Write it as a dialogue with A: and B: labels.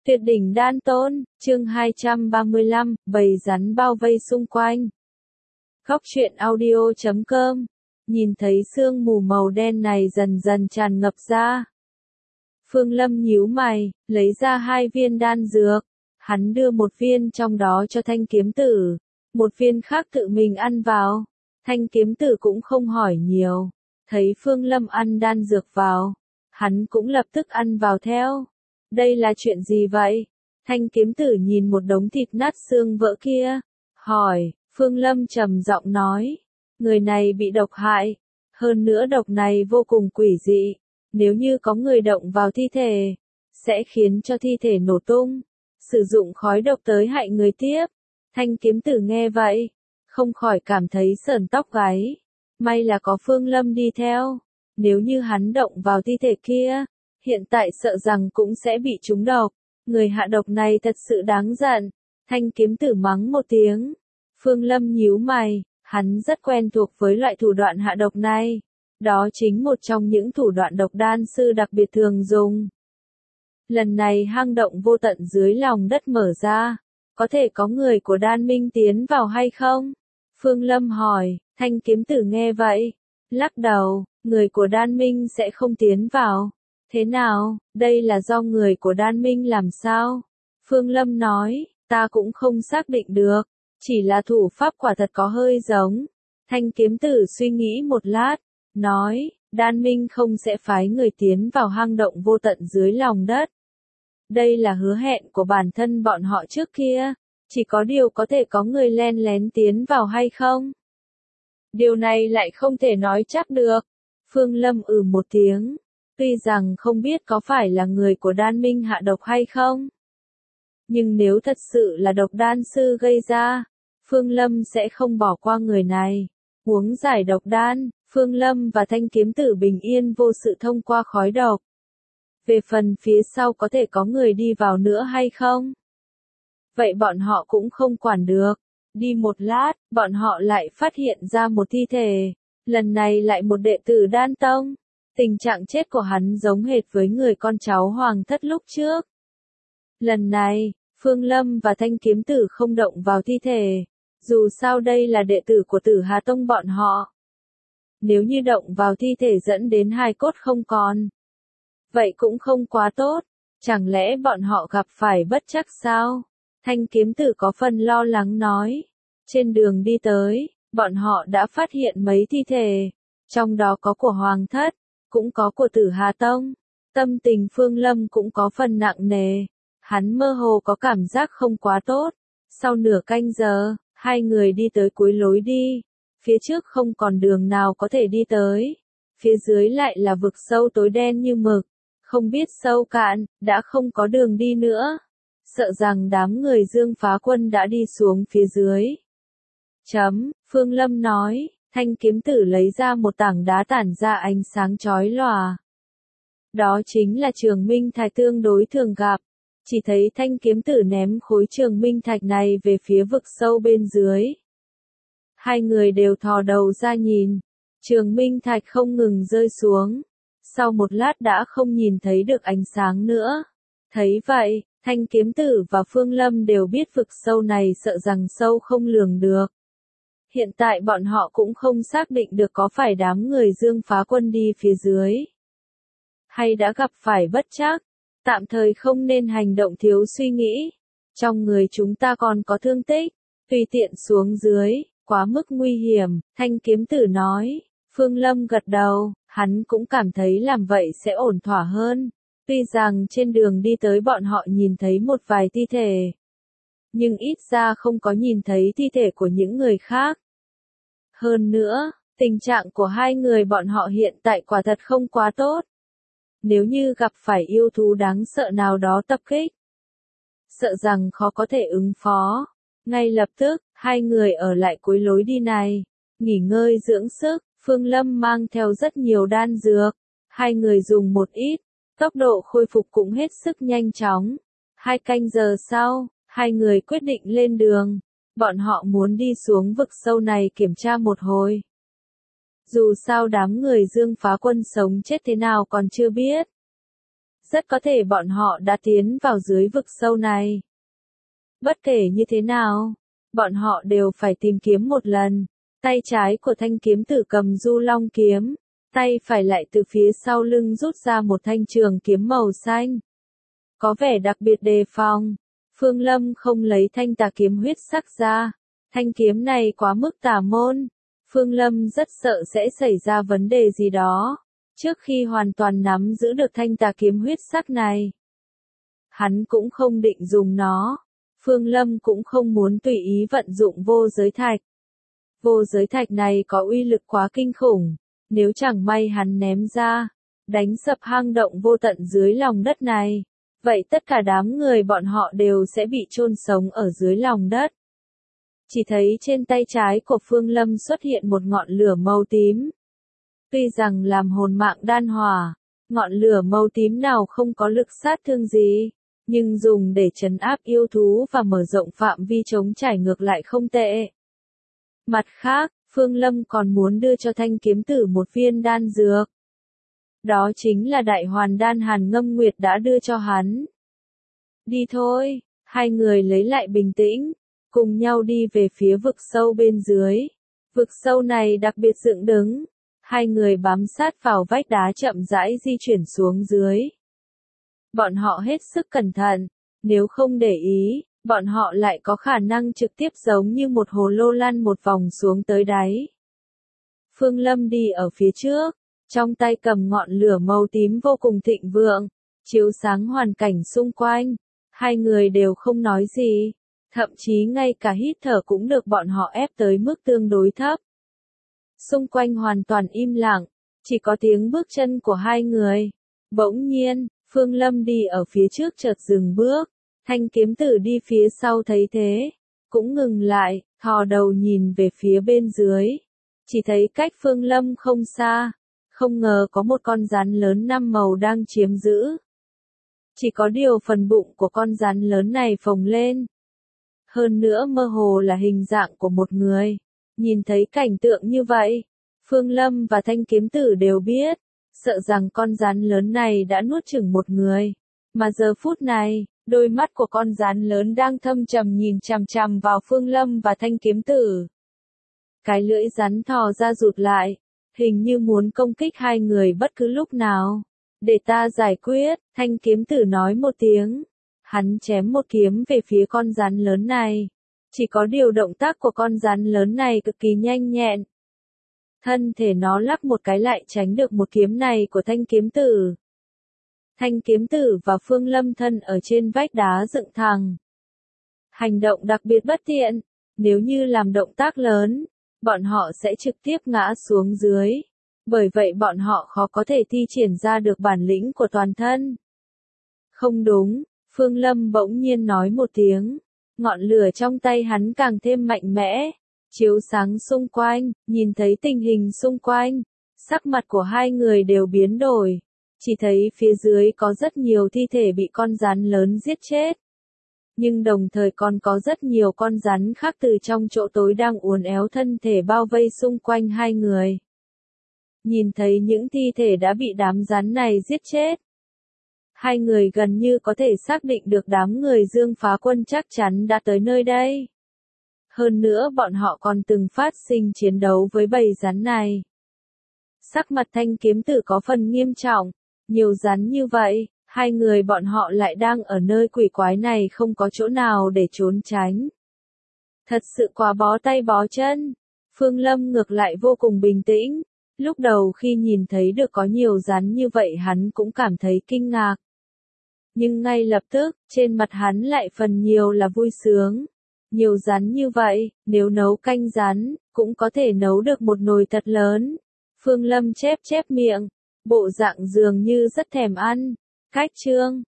A: Tuyệt đỉnh đan tôn, chương 235, bầy rắn bao vây xung quanh. Góc truyện audio.com. Nhìn thấy sương mù màu đen này dần dần tràn ngập ra. Phương Lâm nhíu mày, lấy ra 2 viên đan dược. Hắn đưa một viên trong đó cho Thanh Kiếm Tử, một viên khác tự mình ăn vào. Thanh Kiếm Tử cũng không hỏi nhiều. Thấy Phương Lâm ăn đan dược vào, hắn cũng lập tức ăn vào theo. Đây là chuyện gì vậy? Thanh Kiếm Tử nhìn một đống thịt nát xương vỡ kia, hỏi. Phương Lâm trầm giọng nói, người này bị độc hại, hơn nữa độc này vô cùng quỷ dị, nếu như có người động vào thi thể, sẽ khiến cho thi thể nổ tung, sử dụng khói độc tới hại người tiếp. Thanh Kiếm Tử nghe vậy, không khỏi cảm thấy sởn tóc gáy, may là có Phương Lâm đi theo, nếu như hắn động vào thi thể kia, hiện tại sợ rằng cũng sẽ bị trúng độc, người hạ độc này thật sự đáng giận. Thanh Kiếm Tử mắng một tiếng. Phương Lâm nhíu mày, hắn rất quen thuộc với loại thủ đoạn hạ độc này. Đó chính một trong những thủ đoạn độc đan sư đặc biệt thường dùng. Lần này hang động vô tận dưới lòng đất mở ra, có thể có người của Đan Minh tiến vào hay không? Phương Lâm hỏi. Thanh Kiếm Tử nghe vậy, lắc đầu, người của Đan Minh sẽ không tiến vào. Thế nào, đây là do người của Đan Minh làm sao? Phương Lâm nói, ta cũng không xác định được, chỉ là thủ pháp quả thật có hơi giống. Thanh Kiếm Tử suy nghĩ một lát, nói, Đan Minh không sẽ phái người tiến vào hang động vô tận dưới lòng đất. Đây là hứa hẹn của bản thân bọn họ trước kia, chỉ có điều có thể có người len lén tiến vào hay không? Điều này lại không thể nói chắc được. Phương Lâm một tiếng. Tuy rằng không biết có phải là người của Đan Minh hạ độc hay không. Nhưng nếu thật sự là độc đan sư gây ra, Phương Lâm sẽ không bỏ qua người này. Uống giải độc đan, Phương Lâm và Thanh Kiếm Tử bình yên vô sự thông qua khói độc. Về phần phía sau có thể có người đi vào nữa hay không? Vậy bọn họ cũng không quản được. Đi một lát, bọn họ lại phát hiện ra một thi thể. Lần này lại một đệ tử Đan Tông. Tình trạng chết của hắn giống hệt với người con cháu Hoàng Thất lúc trước. Lần này, Phương Lâm và Thanh Kiếm Tử không động vào thi thể. Dù sao đây là đệ tử của Tử Hà Tông bọn họ. Nếu như động vào thi thể dẫn đến hài cốt không còn, vậy cũng không quá tốt. Chẳng lẽ bọn họ gặp phải bất trắc sao? Thanh Kiếm Tử có phần lo lắng nói. Trên đường đi tới, bọn họ đã phát hiện mấy thi thể. Trong đó có của Hoàng Thất, cũng có của Tử Hà Tông. Tâm tình Phương Lâm cũng có phần nặng nề. Hắn mơ hồ có cảm giác không quá tốt. Sau nửa canh giờ, hai người đi tới cuối lối đi. Phía trước không còn đường nào có thể đi tới. Phía dưới lại là vực sâu tối đen như mực. Không biết sâu cạn, đã không có đường đi nữa. Sợ rằng đám người Dương Phá Quân đã đi xuống phía dưới. Phương Lâm nói, Thanh Kiếm Tử lấy ra một tảng đá tản ra ánh sáng chói lòa. Đó chính là Trường Minh Thạch tương đối thường gặp. Chỉ thấy Thanh Kiếm Tử ném khối Trường Minh Thạch này về phía vực sâu bên dưới. Hai người đều thò đầu ra nhìn. Trường Minh Thạch không ngừng rơi xuống. Sau một lát đã không nhìn thấy được ánh sáng nữa. Thấy vậy, Thanh Kiếm Tử và Phương Lâm đều biết vực sâu này sợ rằng sâu không lường được. Hiện tại bọn họ cũng không xác định được có phải đám người Dương Phá Quân đi phía dưới, hay đã gặp phải bất trắc. Tạm thời không nên hành động thiếu suy nghĩ. Trong người chúng ta còn có thương tích, tùy tiện xuống dưới, quá mức nguy hiểm, Thanh Kiếm Tử nói. Phương Lâm gật đầu, hắn cũng cảm thấy làm vậy sẽ ổn thỏa hơn. Tuy rằng trên đường đi tới bọn họ nhìn thấy một vài thi thể, nhưng ít ra không có nhìn thấy thi thể của những người khác. Hơn nữa, tình trạng của hai người bọn họ hiện tại quả thật không quá tốt. Nếu như gặp phải yêu thú đáng sợ nào đó tập kích, sợ rằng khó có thể ứng phó. Ngay lập tức, hai người ở lại cuối lối đi này, nghỉ ngơi dưỡng sức. Phương Lâm mang theo rất nhiều đan dược. Hai người dùng một ít, tốc độ khôi phục cũng hết sức nhanh chóng. 2 canh giờ sau, hai người quyết định lên đường. Bọn họ muốn đi xuống vực sâu này kiểm tra một hồi. Dù sao đám người Dương Phá Quân sống chết thế nào còn chưa biết. Rất có thể bọn họ đã tiến vào dưới vực sâu này. Bất kể như thế nào, bọn họ đều phải tìm kiếm một lần. Tay trái của thanh kiếm tử cầm du long kiếm, tay phải lại từ phía sau lưng rút ra một thanh trường kiếm màu xanh. Có vẻ đặc biệt đề phòng. Phương Lâm không lấy thanh tà kiếm huyết sắc ra. Thanh kiếm này quá mức tà môn. Phương Lâm rất sợ sẽ xảy ra vấn đề gì đó, trước khi hoàn toàn nắm giữ được thanh tà kiếm huyết sắc này. Hắn cũng không định dùng nó. Phương Lâm cũng không muốn tùy ý vận dụng vô giới thạch. Vô giới thạch này có uy lực quá kinh khủng. Nếu chẳng may hắn ném ra, đánh sập hang động vô tận dưới lòng đất này, vậy tất cả đám người bọn họ đều sẽ bị chôn sống ở dưới lòng đất. Chỉ thấy trên tay trái của Phương Lâm xuất hiện một ngọn lửa màu tím. Tuy rằng làm hồn mạng đan hỏa, ngọn lửa màu tím nào không có lực sát thương gì, nhưng dùng để trấn áp yêu thú và mở rộng phạm vi chống trải ngược lại không tệ. Mặt khác, Phương Lâm còn muốn đưa cho thanh kiếm tử một viên đan dược. Đó chính là đại hoàn đan Hàn Ngâm Nguyệt đã đưa cho hắn. Đi thôi, hai người lấy lại bình tĩnh, cùng nhau đi về phía vực sâu bên dưới. Vực sâu này đặc biệt dựng đứng, hai người bám sát vào vách đá chậm rãi di chuyển xuống dưới. Bọn họ hết sức cẩn thận, nếu không để ý, bọn họ lại có khả năng trực tiếp giống như một hồ lô lăn một vòng xuống tới đáy. Phương Lâm đi ở phía trước, trong tay cầm ngọn lửa màu tím vô cùng thịnh vượng, chiếu sáng hoàn cảnh xung quanh. Hai người đều không nói gì, thậm chí ngay cả hít thở cũng được bọn họ ép tới mức tương đối thấp. Xung quanh hoàn toàn im lặng, chỉ có tiếng bước chân của hai người. Bỗng nhiên, Phương Lâm đi ở phía trước chợt dừng bước, thanh kiếm tử đi phía sau thấy thế, cũng ngừng lại, thò đầu nhìn về phía bên dưới. Chỉ thấy cách Phương Lâm không xa, không ngờ có một con rắn lớn 5 màu đang chiếm giữ. Chỉ có điều phần bụng của con rắn lớn này phồng lên. Hơn nữa mơ hồ là hình dạng của một người. Nhìn thấy cảnh tượng như vậy, Phương Lâm và thanh kiếm tử đều biết, sợ rằng con rắn lớn này đã nuốt chửng một người. Mà giờ phút này, đôi mắt của con rắn lớn đang thâm trầm nhìn chằm chằm vào Phương Lâm và thanh kiếm tử. Cái lưỡi rắn thò ra rụt lại, hình như muốn công kích hai người bất cứ lúc nào. Để ta giải quyết, thanh kiếm tử nói một tiếng. Hắn chém một kiếm về phía con rắn lớn này. Chỉ có điều động tác của con rắn lớn này cực kỳ nhanh nhẹn. Thân thể nó lắc một cái lại tránh được một kiếm này của thanh kiếm tử. Thanh kiếm tử và Phương Lâm thân ở trên vách đá dựng thẳng. Hành động đặc biệt bất tiện, nếu như làm động tác lớn, bọn họ sẽ trực tiếp ngã xuống dưới. Bởi vậy bọn họ khó có thể thi triển ra được bản lĩnh của toàn thân. Không đúng, Phương Lâm bỗng nhiên nói một tiếng. Ngọn lửa trong tay hắn càng thêm mạnh mẽ, chiếu sáng xung quanh, nhìn thấy tình hình xung quanh. Sắc mặt của hai người đều biến đổi. Chỉ thấy phía dưới có rất nhiều thi thể bị con rắn lớn giết chết. Nhưng đồng thời còn có rất nhiều con rắn khác từ trong chỗ tối đang uốn éo thân thể bao vây xung quanh hai người. Nhìn thấy những thi thể đã bị đám rắn này giết chết. Hai người gần như có thể xác định được đám người Dương Phá Quân chắc chắn đã tới nơi đây. Hơn nữa bọn họ còn từng phát sinh chiến đấu với bầy rắn này. Sắc mặt thanh kiếm tử có phần nghiêm trọng, nhiều rắn như vậy, hai người bọn họ lại đang ở nơi quỷ quái này không có chỗ nào để trốn tránh. Thật sự quá bó tay bó chân. Phương Lâm ngược lại vô cùng bình tĩnh. Lúc đầu khi nhìn thấy được có nhiều rắn như vậy hắn cũng cảm thấy kinh ngạc. Nhưng ngay lập tức, trên mặt hắn lại phần nhiều là vui sướng. Nhiều rắn như vậy, nếu nấu canh rắn, cũng có thể nấu được một nồi thật lớn. Phương Lâm chép chép miệng, bộ dạng dường như rất thèm ăn. Cách chương